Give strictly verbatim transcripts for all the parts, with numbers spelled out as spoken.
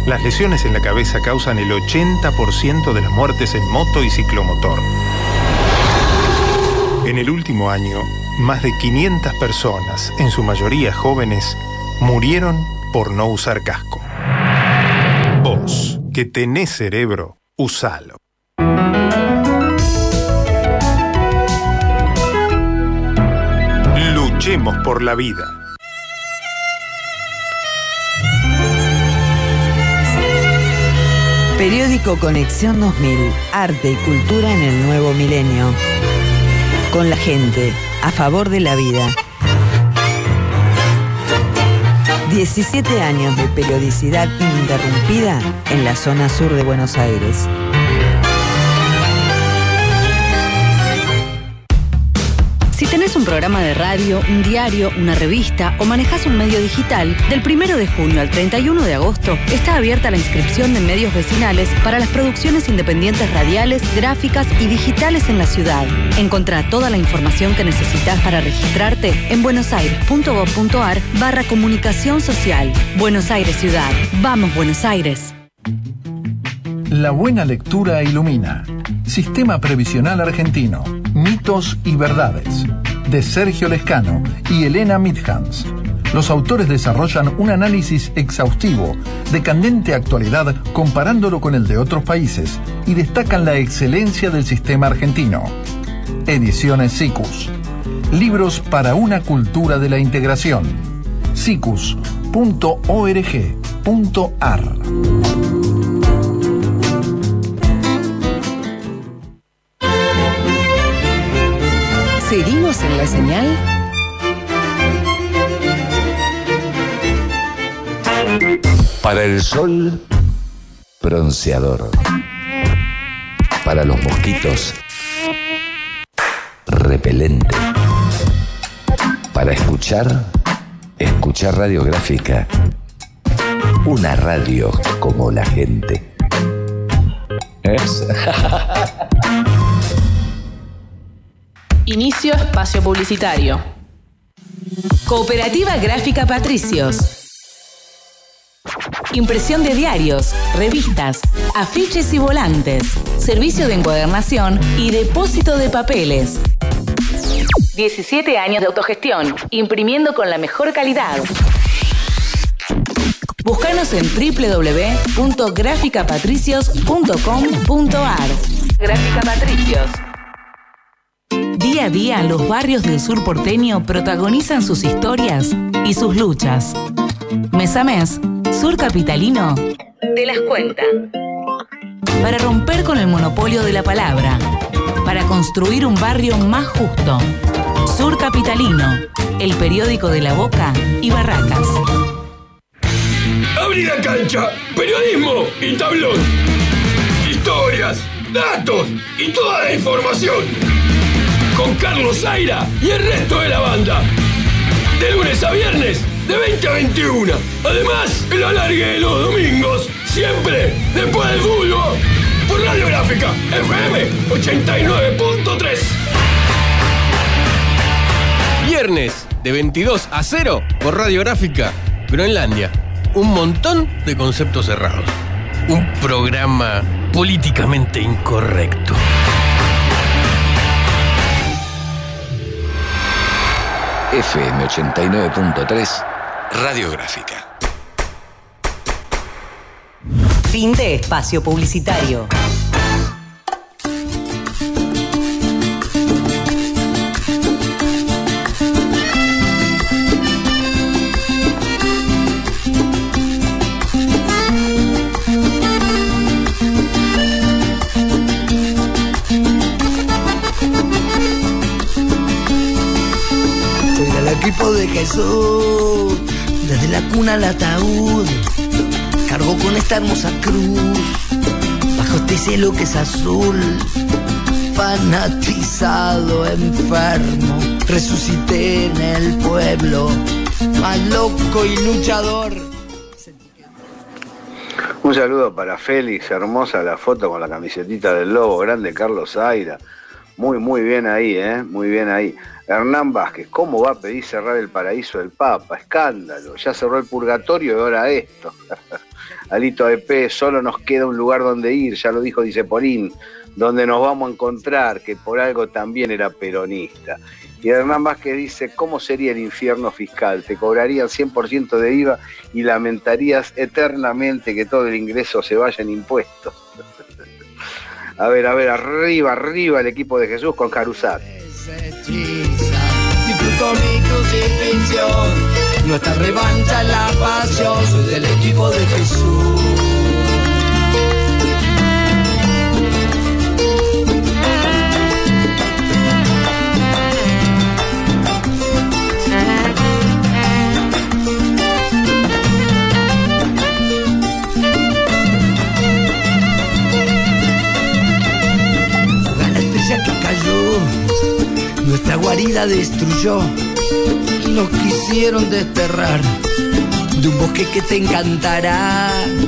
Las lesiones en la cabeza causan el ochenta por ciento de las muertes en moto y ciclomotor. En el último año, más de quinientas personas, en su mayoría jóvenes, murieron por no usar casco. Vos, que tenés cerebro, usalo. Luchemos por la vida. Periódico Conexión dos mil. Arte y cultura en el nuevo milenio. Con la gente, a favor de la vida. diecisiete años de periodicidad ininterrumpida en la zona sur de Buenos Aires. Si tenés un programa de radio, un diario, una revista o manejás un medio digital, del primero de junio al treinta y uno de agosto está abierta la inscripción de medios vecinales para las producciones independientes radiales, gráficas y digitales en la ciudad. Encontrá toda la información que necesitas para registrarte en buenosaires.gov.ar barra comunicación social. Buenos Aires Ciudad. Vamos, Buenos Aires. La buena lectura ilumina. Sistema Previsional Argentino. Mitos y verdades. De Sergio Lescano y Elena Midhans. Los autores desarrollan un análisis exhaustivo de candente actualidad comparándolo con el de otros países y destacan la excelencia del sistema argentino. Ediciones Siccus. Libros para una cultura de la integración. siccus punto org punto ar. ¿Seguimos en la señal? Para el sol, bronceador. Para los mosquitos, repelente. Para escuchar, escuchar radiográfica. Una radio como la gente. ¿Es? Inicio espacio publicitario. Cooperativa Gráfica Patricios. Impresión de diarios, revistas, afiches y volantes. Servicio de encuadernación y depósito de papeles. diecisiete años de autogestión, imprimiendo con la mejor calidad. Búscanos en doble u doble u doble u punto gráfica patricios punto com punto ar. Gráfica Patricios. Día a día, los barrios del sur porteño protagonizan sus historias y sus luchas. Mes a mes, Sur Capitalino te las cuenta. Para romper con el monopolio de la palabra, para construir un barrio más justo. Sur Capitalino, el periódico de La Boca y Barracas. Abrí la cancha, periodismo y tablón. Historias, datos y toda la información. Con Carlos Zaira y el resto de la banda. De lunes a viernes, de veinte a veintiuno. Además, el alargue de los domingos, siempre después del fútbol. Por Radiográfica, F M ochenta y nueve punto tres. Viernes, de veintidós a cero, por Radiográfica, Groenlandia. Un montón de conceptos cerrados. Un programa políticamente incorrecto. F M ochenta y nueve punto tres, Radiográfica. Fin de espacio publicitario. Equipo de Jesús, desde la cuna al ataúd, cargó con esta hermosa cruz, bajo este cielo que es azul, fanatizado, enfermo, resucité en el pueblo, más loco y luchador. Un saludo para Félix, hermosa la foto con la camisetita del Lobo, grande Carlos Zaira, muy muy bien ahí, eh, muy bien ahí. Hernán Vázquez, ¿cómo va a pedir cerrar el paraíso del Papa? Escándalo, ya cerró el purgatorio y ahora esto. Alito A P, solo nos queda un lugar donde ir, ya lo dijo Dice Polín, donde nos vamos a encontrar, que por algo también era peronista. Y Hernán Vázquez dice, ¿cómo sería el infierno fiscal? Te cobrarían cien por ciento de I V A y lamentarías eternamente que todo el ingreso se vaya en impuestos. A ver, a ver, arriba, arriba el equipo de Jesús con Caruzat. Disfruto mi crucifixión, nuestra revancha es la pasión, soy del equipo de Jesús. Nuestra guarida destruyó y nos quisieron desterrar de un bosque que te encantará.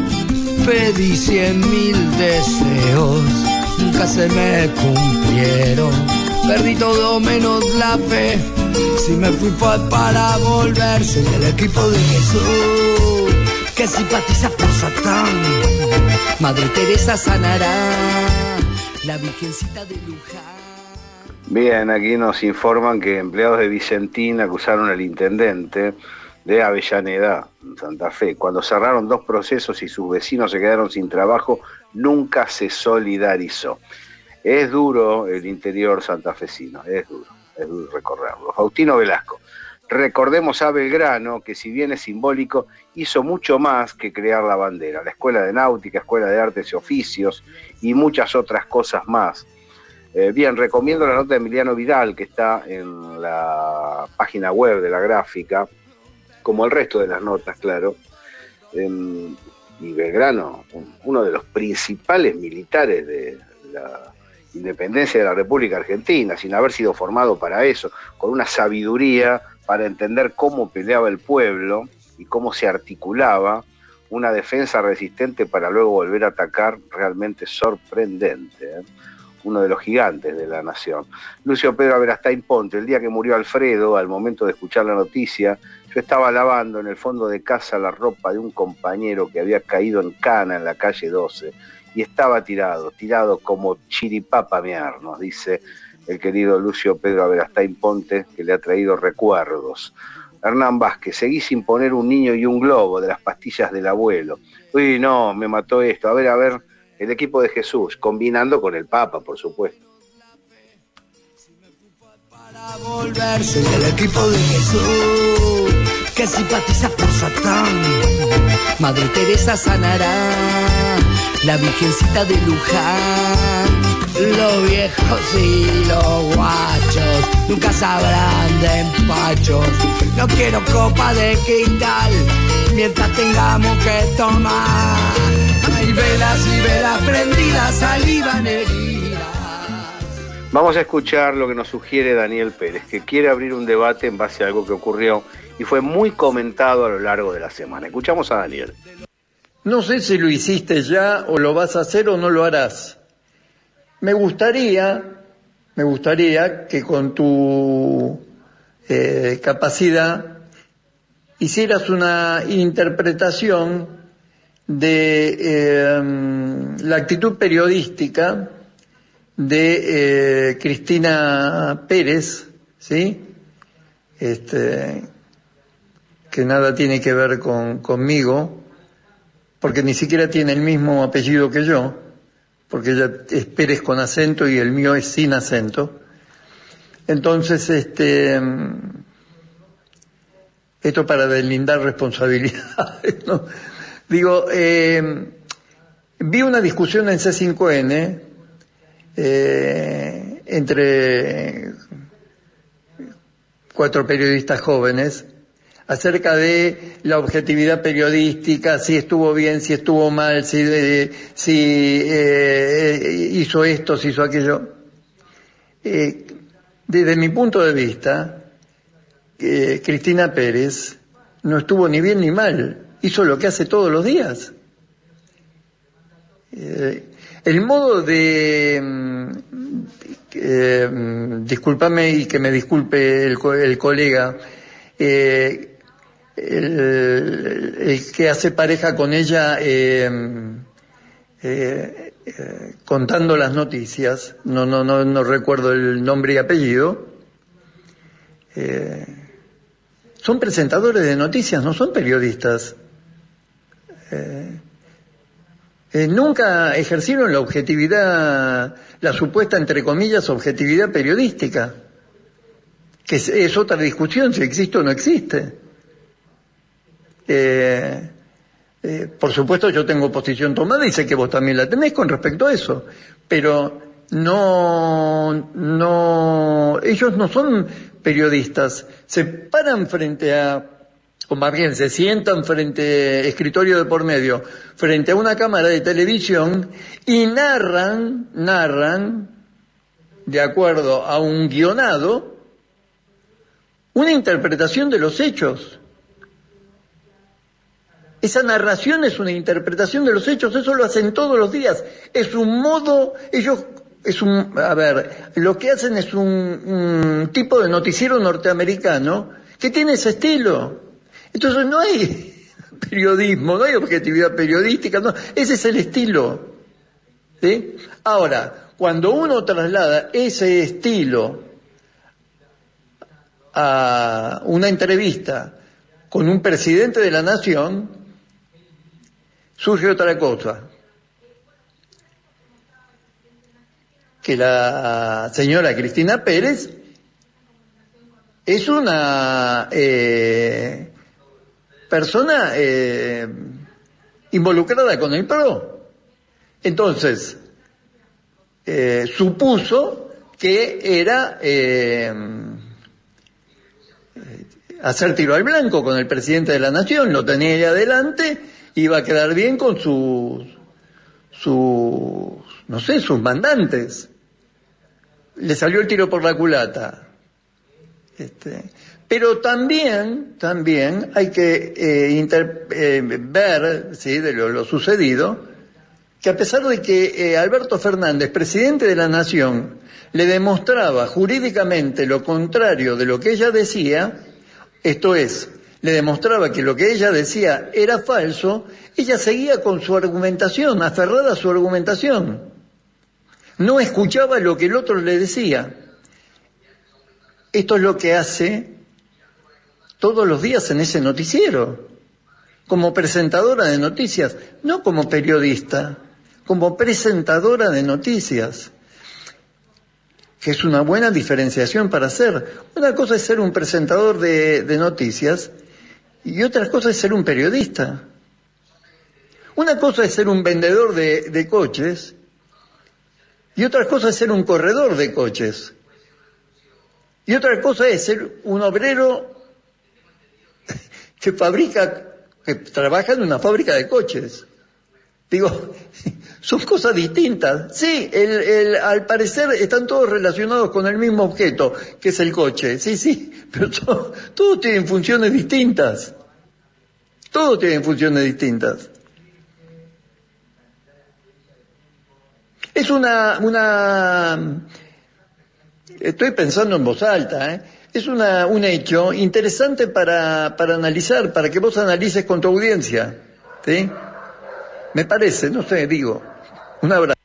Pedí cien mil deseos, nunca se me cumplieron. Perdí todo menos la fe, si me fui fue para volver. Soy del equipo de Jesús, que simpatiza por Satán. Madre Teresa sanará, la Virgencita de Luján. Bien, aquí nos informan que empleados de Vicentín acusaron al intendente de Avellaneda, en Santa Fe. Cuando cerraron dos procesos y sus vecinos se quedaron sin trabajo, nunca se solidarizó. Es duro el interior santafesino, es duro, es duro recorrerlo. Faustino Velasco, recordemos a Belgrano, que si bien es simbólico, hizo mucho más que crear la bandera. La Escuela de Náutica, Escuela de Artes y Oficios y muchas otras cosas más. Eh, bien, recomiendo la nota de Emiliano Vidal, que está en la página web de la gráfica, como el resto de las notas, claro. Eh, y Belgrano, un, uno de los principales militares de la independencia de la República Argentina, sin haber sido formado para eso, con una sabiduría para entender cómo peleaba el pueblo y cómo se articulaba una defensa resistente para luego volver a atacar, realmente sorprendente, ¿eh? Uno de los gigantes de la nación. Lucio Pedro Averastain Ponte, el día que murió Alfredo, al momento de escuchar la noticia, yo estaba lavando en el fondo de casa la ropa de un compañero que había caído en cana en la calle doce y estaba tirado, tirado como chiripapa mear, nos dice el querido Lucio Pedro Averastain Ponte, que le ha traído recuerdos. Hernán Vázquez, seguí sin poner un niño y un globo de las pastillas del abuelo. Uy, no, me mató esto. A ver, a ver, el equipo de Jesús, combinando con el Papa, por supuesto. Para volver, soy del equipo de Jesús, que simpatiza por Satán. Madre Teresa sanará, la Virgencita de Luján. Los viejos y los guachos nunca sabrán de empachos. No quiero copa de cristal mientras tengamos que tomar. Hay velas y velas prendidas, saliva en heridas. Vamos a escuchar lo que nos sugiere Daniel Pérez, que quiere abrir un debate en base a algo que ocurrió y fue muy comentado a lo largo de la semana. Escuchamos a Daniel. No sé si lo hiciste ya o lo vas a hacer o no lo harás. Me gustaría, me gustaría que con tu eh, capacidad hicieras una interpretación de eh, la actitud periodística de eh, Cristina Pérez, ¿sí? Este, que nada tiene que ver con conmigo, porque ni siquiera tiene el mismo apellido que yo, porque ella es Pérez con acento y el mío es sin acento. Entonces, este, esto para deslindar responsabilidades, ¿no? Digo, eh, vi una discusión en C cinco N eh, entre cuatro periodistas jóvenes acerca de la objetividad periodística, si estuvo bien, si estuvo mal, si, eh, si eh, hizo esto, si hizo aquello. Eh, desde mi punto de vista, eh, Cristina Pérez no estuvo ni bien ni mal, hizo lo que hace todos los días. Eh, el modo de... Eh, discúlpame y que me disculpe el, el colega, eh, el, el que hace pareja con ella eh, eh, eh, contando las noticias, no, no, no, no recuerdo el nombre y apellido, eh, son presentadores de noticias, no son periodistas. Eh, eh, nunca ejercieron la objetividad, la supuesta, entre comillas, objetividad periodística, que es, es otra discusión, si existe o no existe. Eh, eh, por supuesto yo tengo posición tomada y sé que vos también la tenés con respecto a eso, pero no, no, ellos no son periodistas, se paran frente a, o más bien se sientan frente, escritorio de por medio, frente a una cámara de televisión y narran, narran, de acuerdo a un guionado, una interpretación de los hechos. Esa narración es una interpretación de los hechos, eso lo hacen todos los días. Es un modo, ellos, es un, a ver, lo que hacen es un, un tipo de noticiero norteamericano que tiene ese estilo. Entonces no hay periodismo, no hay objetividad periodística, no, ese es el estilo. ¿Sí? Ahora, cuando uno traslada ese estilo a una entrevista con un presidente de la nación, surge otra cosa. Que la señora Cristina Pérez es una eh, persona eh, involucrada con el P R O. Entonces, eh, supuso que era eh, hacer tiro al blanco con el presidente de la nación, lo tenía ahí adelante, iba a quedar bien con sus, sus, no sé, sus mandantes. Le salió el tiro por la culata. Este, pero también, también hay que eh, inter, eh, ver, sí, de lo, lo sucedido, que a pesar de que eh, Alberto Fernández, presidente de la nación, le demostraba jurídicamente lo contrario de lo que ella decía, esto es, le demostraba que lo que ella decía era falso, ella seguía con su argumentación, aferrada a su argumentación. No escuchaba lo que el otro le decía. Esto es lo que hace todos los días en ese noticiero, como presentadora de noticias, no como periodista, como presentadora de noticias, que es una buena diferenciación para hacer. Una cosa es ser un presentador de, de noticias y otra cosa es ser un periodista. Una cosa es ser un vendedor de, de coches y otra cosa es ser un corredor de coches. Y otra cosa es ser un obrero que fabrica, que trabaja en una fábrica de coches. Digo, son cosas distintas. Sí, el, el, al parecer están todos relacionados con el mismo objeto, que es el coche. Sí, sí, pero todo, todos tienen funciones distintas. Todos tienen funciones distintas. Es una, una, estoy pensando en voz alta, ¿eh? Es una, un hecho interesante para, para analizar, para que vos analices con tu audiencia, ¿sí? Me parece, no sé, digo. Un abrazo.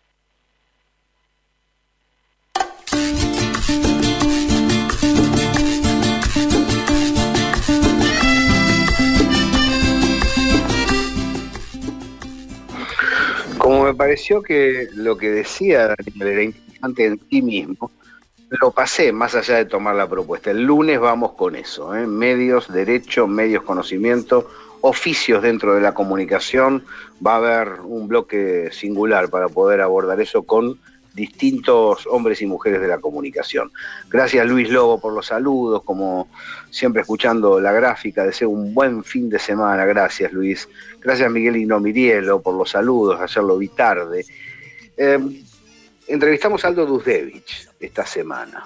Como me pareció que lo que decía Daniel era interesante en sí mismo, lo pasé más allá de tomar la propuesta. El lunes vamos con eso, ¿eh? Medios, derecho, medios, conocimiento, oficios dentro de la comunicación. Va a haber un bloque singular para poder abordar eso con distintos hombres y mujeres de la comunicación. Gracias Luis Lobo por los saludos, como siempre escuchando la gráfica, deseo un buen fin de semana. Gracias Luis. Gracias Miguel Ignomirielo por los saludos, ayer lo vi tarde. Eh, entrevistamos a Aldo Dusdevich esta semana.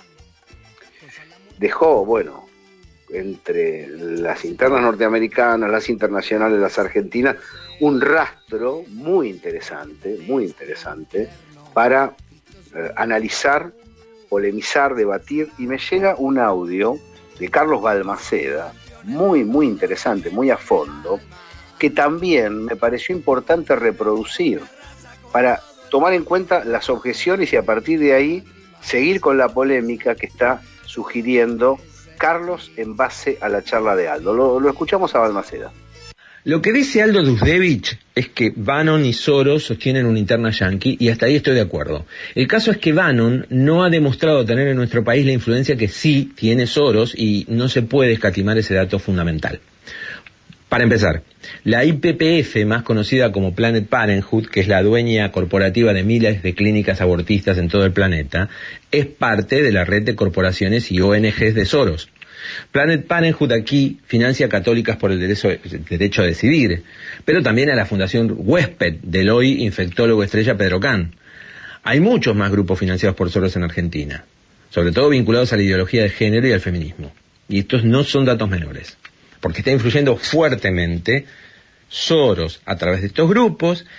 Dejó, bueno, entre las internas norteamericanas, las internacionales, las argentinas, un rastro muy interesante, muy interesante, para eh, analizar, polemizar, debatir, y me llega un audio de Carlos Balmaceda, muy, muy interesante, muy a fondo, que también me pareció importante reproducir para tomar en cuenta las objeciones y a partir de ahí seguir con la polémica que está sugiriendo Carlos en base a la charla de Aldo. Lo, lo escuchamos a Balmaceda. Lo que dice Aldo Dusdevich es que Bannon y Soros sostienen una interna yanqui, y hasta ahí estoy de acuerdo. El caso es que Bannon no ha demostrado tener en nuestro país la influencia que sí tiene Soros, y no se puede escatimar ese dato fundamental. Para empezar, la I P P F, más conocida como Planned Parenthood, que es la dueña corporativa de miles de clínicas abortistas en todo el planeta, es parte de la red de corporaciones y O N Ges de Soros. Planned Parenthood aquí financia católicas por el derecho, el derecho a decidir, pero también a la Fundación Huésped del hoy infectólogo estrella Pedro Can. Hay muchos más grupos financiados por Soros en Argentina, sobre todo vinculados a la ideología de género y al feminismo. Y estos no son datos menores, porque está influyendo fuertemente Soros a través de estos grupos